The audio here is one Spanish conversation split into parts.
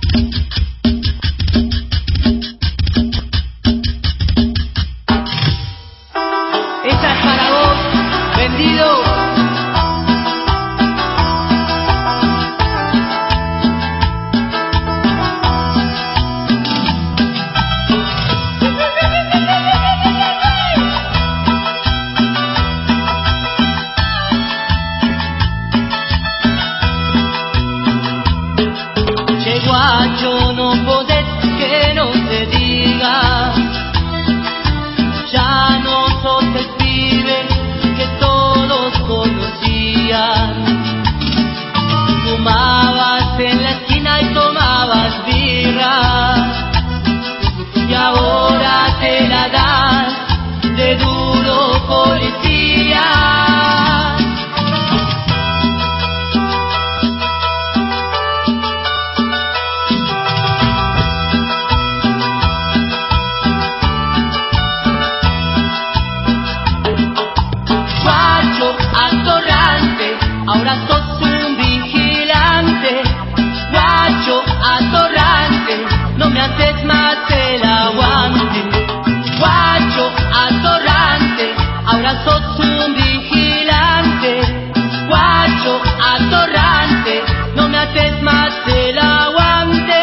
Esta es para vos, vendido. Che guacho, no podés que no te diga, ya no sos el pibe que todos conocían. Fumabas en la esquina y tomabas birra, y ahora te la das de duro policía. Guacho atorrante, ahora sos un vigilante. Guacho atorrante, no me haces más el aguante. Guacho atorrante, ahora sos un vigilante. Guacho atorrante, no me haces más el aguante.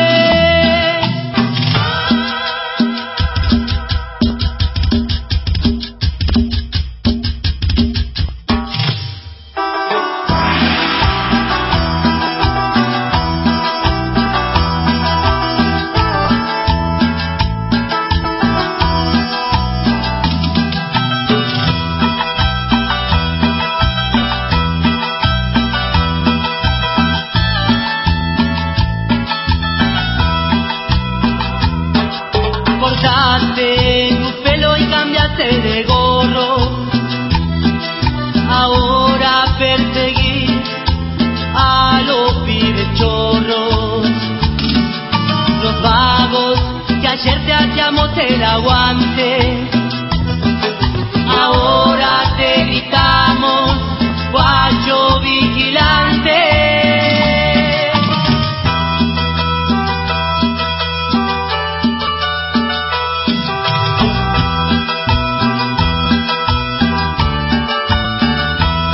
Cortaste tu pelo y cambiaste de gorro, ahora perseguís a los pibes chorros. Los vagos que ayer te hacíamos el aguante, ahora te gritamos, guacho vigilante.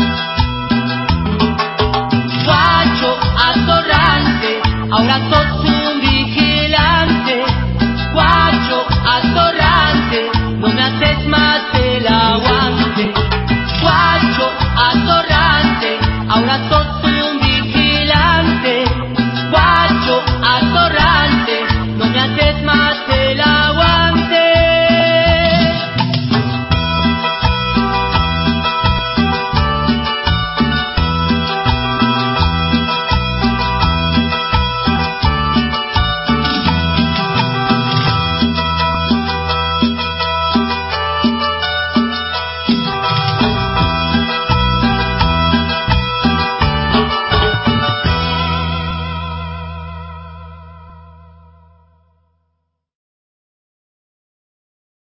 Guacho atorrante, ahora sos